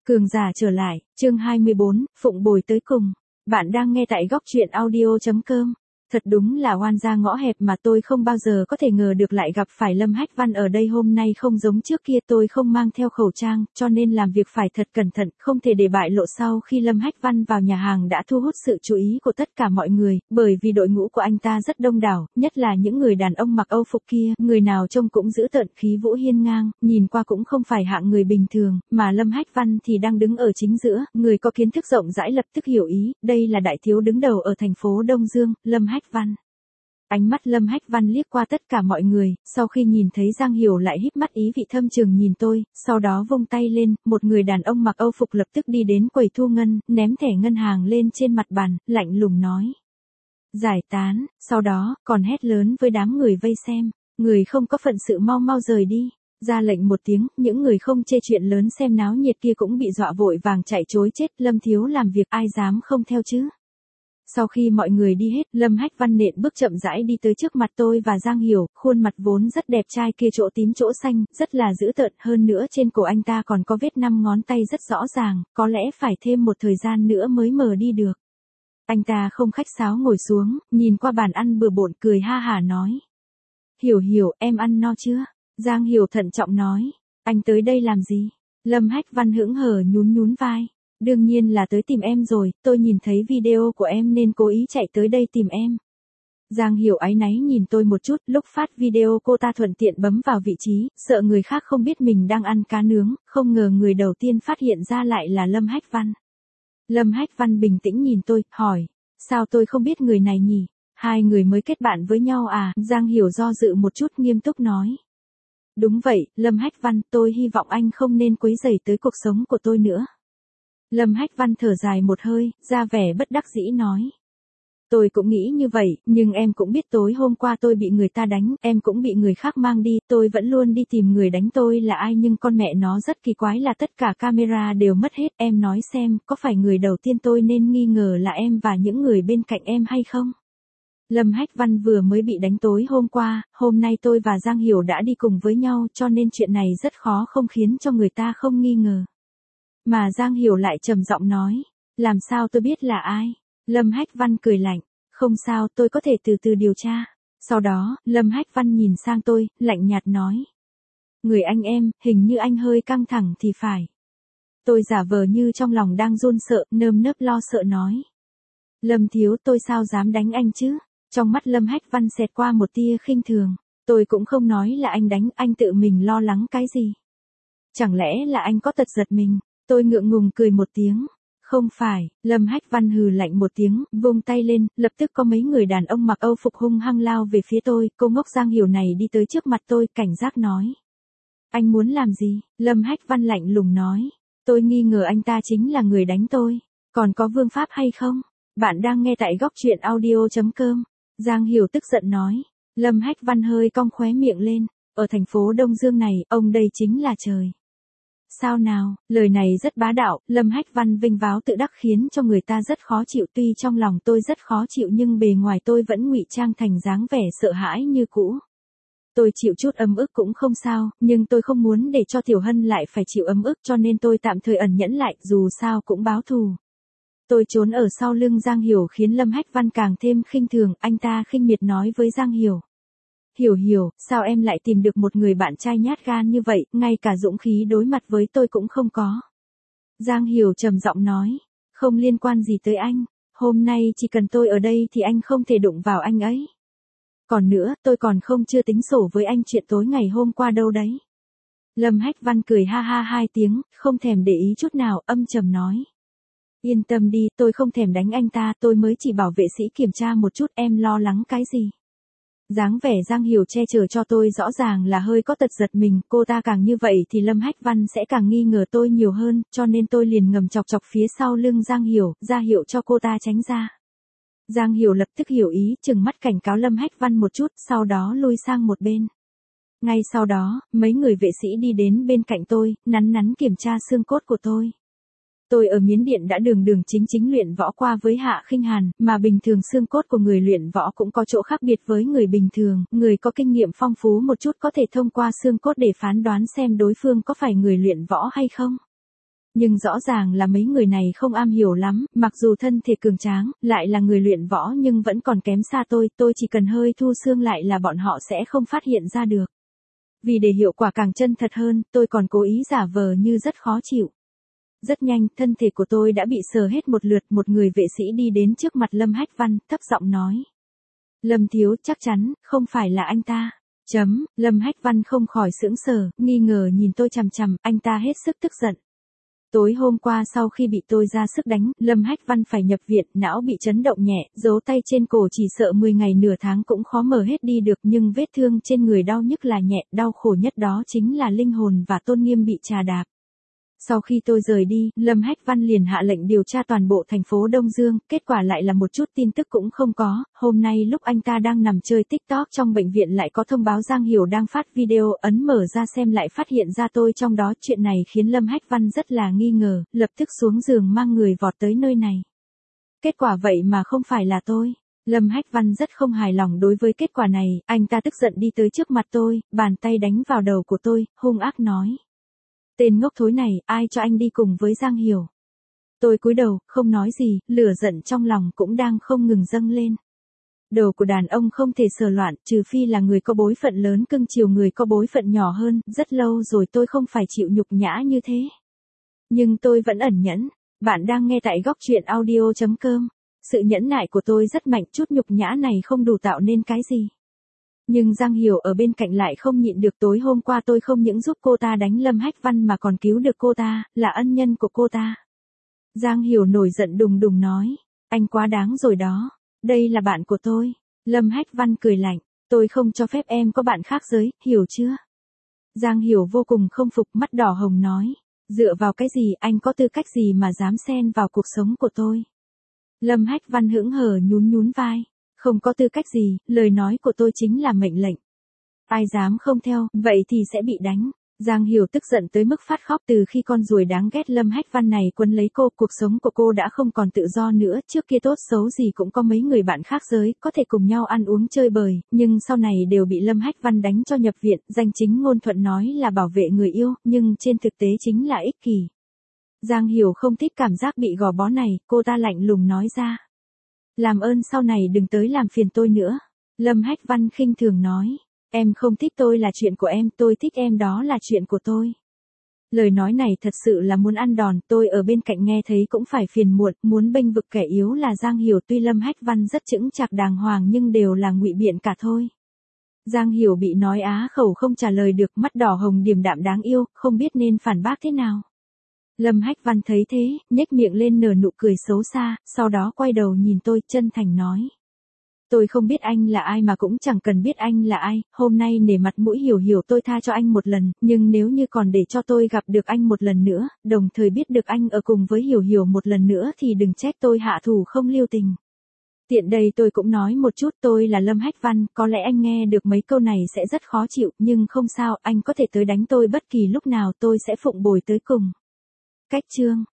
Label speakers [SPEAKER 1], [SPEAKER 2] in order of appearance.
[SPEAKER 1] Cường giả trở lại, chương 24, phụng bồi tới cùng. Bạn đang nghe tại góc truyện audio.com. Thật đúng là oan gia ngõ hẹp mà tôi không bao giờ có thể ngờ được lại gặp phải Lâm Hách Văn ở đây. Hôm nay không giống trước kia, tôi không mang theo khẩu trang, cho nên làm việc phải thật cẩn thận, không thể để bại lộ. Sau khi Lâm Hách Văn vào nhà hàng đã thu hút sự chú ý của tất cả mọi người, bởi vì đội ngũ của anh ta rất đông đảo, nhất là những người đàn ông mặc Âu phục kia, người nào trông cũng dữ tợn, khí vũ hiên ngang, nhìn qua cũng không phải hạng người bình thường, mà Lâm Hách Văn thì đang đứng ở chính giữa, người có kiến thức rộng rãi lập tức hiểu ý, đây là đại thiếu đứng đầu ở thành phố Đông Dương, Lâm Hách Văn. Ánh mắt Lâm Hách Văn liếc qua tất cả mọi người, sau khi nhìn thấy Giang Hiểu lại híp mắt ý vị thâm trường nhìn tôi, sau đó vung tay lên, một người đàn ông mặc Âu phục lập tức đi đến quầy thu ngân, ném thẻ ngân hàng lên trên mặt bàn, lạnh lùng nói. Giải tán, sau đó, còn hét lớn với đám người vây xem, người không có phận sự mau mau rời đi. Ra lệnh một tiếng, những người không chê chuyện lớn xem náo nhiệt kia cũng bị dọa vội vàng chạy trối chết. Lâm thiếu làm việc ai dám không theo chứ. Sau khi mọi người đi hết, Lâm Hách Văn nện bước chậm rãi đi tới trước mặt tôi và Giang Hiểu, khuôn mặt vốn rất đẹp trai kia chỗ tím chỗ xanh, rất là dữ tợn, hơn nữa trên cổ anh ta còn có vết 5 ngón tay rất rõ ràng, có lẽ phải thêm một thời gian nữa mới mờ đi được. Anh ta không khách sáo ngồi xuống, nhìn qua bàn ăn bừa bộn cười ha hả nói. Hiểu Hiểu, em ăn no chưa? Giang Hiểu thận trọng nói, anh tới đây làm gì? Lâm Hách Văn hững hờ nhún nhún vai. Đương nhiên là tới tìm em rồi, tôi nhìn thấy video của em nên cố ý chạy tới đây tìm em. Giang Hiểu áy náy nhìn tôi một chút, lúc phát video cô ta thuận tiện bấm vào vị trí, sợ người khác không biết mình đang ăn cá nướng, không ngờ người đầu tiên phát hiện ra lại là Lâm Hách Văn. Lâm Hách Văn bình tĩnh nhìn tôi, hỏi, sao tôi không biết người này nhỉ? Hai người mới kết bạn với nhau à? Giang Hiểu do dự một chút nghiêm túc nói. Đúng vậy, Lâm Hách Văn, tôi hy vọng anh không nên quấy rầy tới cuộc sống của tôi nữa. Lâm Hách Văn thở dài một hơi, ra vẻ bất đắc dĩ nói. Tôi cũng nghĩ như vậy, nhưng em cũng biết tối hôm qua tôi bị người ta đánh, em cũng bị người khác mang đi, tôi vẫn luôn đi tìm người đánh tôi là ai, nhưng con mẹ nó rất kỳ quái là tất cả camera đều mất hết. Em nói xem, có phải người đầu tiên tôi nên nghi ngờ là em và những người bên cạnh em hay không? Lâm Hách Văn vừa mới bị đánh tối hôm qua, hôm nay tôi và Giang Hiểu đã đi cùng với nhau, cho nên chuyện này rất khó không khiến cho người ta không nghi ngờ. Mà Giang Hiểu lại trầm giọng nói, làm sao tôi biết là ai? Lâm Hách Văn cười lạnh, không sao, tôi có thể từ từ điều tra. Sau đó, Lâm Hách Văn nhìn sang tôi, lạnh nhạt nói. Người anh em, hình như anh hơi căng thẳng thì phải. Tôi giả vờ như trong lòng đang run sợ, nơm nớp lo sợ nói. Lâm thiếu, tôi sao dám đánh anh chứ? Trong mắt Lâm Hách Văn xẹt qua một tia khinh thường. Tôi cũng không nói là anh đánh, anh tự mình lo lắng cái gì? Chẳng lẽ là anh có tật giật mình? Tôi ngượng ngùng cười một tiếng. Không phải, Lâm Hách Văn hừ lạnh một tiếng, vung tay lên, lập tức có mấy người đàn ông mặc Âu phục hung hăng lao về phía tôi, cô ngốc Giang Hiểu này đi tới trước mặt tôi, cảnh giác nói. Anh muốn làm gì? Lâm Hách Văn lạnh lùng nói. Tôi nghi ngờ anh ta chính là người đánh tôi. Còn có vương pháp hay không? Bạn đang nghe tại góc truyện audio.com. Giang Hiểu tức giận nói. Lâm Hách Văn hơi cong khóe miệng lên. Ở thành phố Đông Dương này, ông đây chính là trời. Sao nào, lời này rất bá đạo, Lâm Hách Văn vinh váo tự đắc khiến cho người ta rất khó chịu, tuy trong lòng tôi rất khó chịu nhưng bề ngoài tôi vẫn ngụy trang thành dáng vẻ sợ hãi như cũ. Tôi chịu chút ấm ức cũng không sao, nhưng tôi không muốn để cho Tiểu Hân lại phải chịu ấm ức, cho nên tôi tạm thời ẩn nhẫn lại, dù sao cũng báo thù. Tôi trốn ở sau lưng Giang Hiểu khiến Lâm Hách Văn càng thêm khinh thường, anh ta khinh miệt nói với Giang Hiểu. Hiểu Hiểu, sao em lại tìm được một người bạn trai nhát gan như vậy, ngay cả dũng khí đối mặt với tôi cũng không có. Giang Hiểu trầm giọng nói, không liên quan gì tới anh, hôm nay chỉ cần tôi ở đây thì anh không thể đụng vào anh ấy. Còn nữa, tôi còn không chưa tính sổ với anh chuyện tối ngày hôm qua đâu đấy. Lâm Hách Văn cười ha ha hai tiếng, không thèm để ý chút nào, âm trầm nói. Yên tâm đi, tôi không thèm đánh anh ta, tôi mới chỉ bảo vệ sĩ kiểm tra một chút, em lo lắng cái gì. Dáng vẻ Giang Hiểu che chở cho tôi rõ ràng là hơi có tật giật mình, cô ta càng như vậy thì Lâm Hách Văn sẽ càng nghi ngờ tôi nhiều hơn, cho nên tôi liền ngầm chọc chọc phía sau lưng Giang Hiểu, ra hiệu cho cô ta tránh ra. Giang Hiểu lập tức hiểu ý, trừng mắt cảnh cáo Lâm Hách Văn một chút, sau đó lui sang một bên. Ngay sau đó, mấy người vệ sĩ đi đến bên cạnh tôi, nắn nắn kiểm tra xương cốt của tôi. Tôi ở Miến Điện đã đường đường chính chính luyện võ qua với Hạ Khinh Hàn, mà bình thường xương cốt của người luyện võ cũng có chỗ khác biệt với người bình thường, người có kinh nghiệm phong phú một chút có thể thông qua xương cốt để phán đoán xem đối phương có phải người luyện võ hay không. Nhưng rõ ràng là mấy người này không am hiểu lắm, mặc dù thân thể cường tráng, lại là người luyện võ nhưng vẫn còn kém xa tôi chỉ cần hơi thu xương lại là bọn họ sẽ không phát hiện ra được. Vì để hiệu quả càng chân thật hơn, tôi còn cố ý giả vờ như rất khó chịu. Rất nhanh, thân thể của tôi đã bị sờ hết một lượt, một người vệ sĩ đi đến trước mặt Lâm Hách Văn, thấp giọng nói. Lâm thiếu, chắc chắn, không phải là anh ta. Lâm Hách Văn không khỏi sững sờ, nghi ngờ nhìn tôi chằm chằm, anh ta hết sức tức giận. Tối hôm qua sau khi bị tôi ra sức đánh, Lâm Hách Văn phải nhập viện, não bị chấn động nhẹ, dấu tay trên cổ chỉ sợ 10 ngày nửa tháng cũng khó mở hết đi được, nhưng vết thương trên người đau nhức là nhẹ, đau khổ nhất đó chính là linh hồn và tôn nghiêm bị chà đạp. Sau khi tôi rời đi, Lâm Hách Văn liền hạ lệnh điều tra toàn bộ thành phố Đông Dương, kết quả lại là một chút tin tức cũng không có. Hôm nay lúc anh ta đang nằm chơi TikTok trong bệnh viện lại có thông báo Giang Hiểu đang phát video, ấn mở ra xem lại phát hiện ra tôi trong đó. Chuyện này khiến Lâm Hách Văn rất là nghi ngờ, lập tức xuống giường mang người vọt tới nơi này. Kết quả vậy mà không phải là tôi. Lâm Hách Văn rất không hài lòng đối với kết quả này, anh ta tức giận đi tới trước mặt tôi, bàn tay đánh vào đầu của tôi, hung ác nói. Tên ngốc thối này, ai cho anh đi cùng với Giang Hiểu? Tôi cúi đầu, không nói gì, lửa giận trong lòng cũng đang không ngừng dâng lên. Đầu của đàn ông không thể sờ loạn, trừ phi là người có bối phận lớn cưng chiều người có bối phận nhỏ hơn, rất lâu rồi tôi không phải chịu nhục nhã như thế. Nhưng tôi vẫn ẩn nhẫn. Bạn đang nghe tại góc truyện audio.com. Sự nhẫn nại của tôi rất mạnh, chút nhục nhã này không đủ tạo nên cái gì. Nhưng Giang Hiểu ở bên cạnh lại không nhịn được, tối hôm qua tôi không những giúp cô ta đánh Lâm Hách Văn mà còn cứu được cô ta, là ân nhân của cô ta. Giang Hiểu nổi giận đùng đùng nói, anh quá đáng rồi đó, đây là bạn của tôi. Lâm Hách Văn cười lạnh, tôi không cho phép em có bạn khác giới, hiểu chưa? Giang Hiểu vô cùng không phục, mắt đỏ hồng nói, dựa vào cái gì, anh có tư cách gì mà dám xen vào cuộc sống của tôi? Lâm Hách Văn hững hờ nhún vai. Không có tư cách gì, lời nói của tôi chính là mệnh lệnh. Ai dám không theo, vậy thì sẽ bị đánh. Giang Hiểu tức giận tới mức phát khóc, từ khi con ruồi đáng ghét Lâm Hách Văn này quấn lấy cô, cuộc sống của cô đã không còn tự do nữa, trước kia tốt xấu gì cũng có mấy người bạn khác giới, có thể cùng nhau ăn uống chơi bời, nhưng sau này đều bị Lâm Hách Văn đánh cho nhập viện, danh chính ngôn thuận nói là bảo vệ người yêu, nhưng trên thực tế chính là ích kỷ. Giang Hiểu không thích cảm giác bị gò bó này, cô ta lạnh lùng nói ra. Làm ơn sau này đừng tới làm phiền tôi nữa. Lâm Hách Văn khinh thường nói. Em không thích tôi là chuyện của em, tôi thích em đó là chuyện của tôi. Lời nói này thật sự là muốn ăn đòn, tôi ở bên cạnh nghe thấy cũng phải phiền muộn, muốn bênh vực kẻ yếu là Giang Hiểu, tuy Lâm Hách Văn rất chững chạc đàng hoàng nhưng đều là ngụy biện cả thôi. Giang Hiểu bị nói á khẩu không trả lời được, mắt đỏ hồng điềm đạm đáng yêu, không biết nên phản bác thế nào. Lâm Hách Văn thấy thế, nhếch miệng lên nở nụ cười xấu xa, sau đó quay đầu nhìn tôi, chân thành nói. Tôi không biết anh là ai mà cũng chẳng cần biết anh là ai, hôm nay nể mặt mũi Hiểu tôi tha cho anh một lần, nhưng nếu như còn để cho tôi gặp được anh một lần nữa, đồng thời biết được anh ở cùng với Hiểu một lần nữa thì đừng trách tôi hạ thủ không lưu tình. Tiện đây tôi cũng nói một chút, tôi là Lâm Hách Văn, có lẽ anh nghe được mấy câu này sẽ rất khó chịu, nhưng không sao, anh có thể tới đánh tôi bất kỳ lúc nào, tôi sẽ phụng bồi tới cùng. Cách chương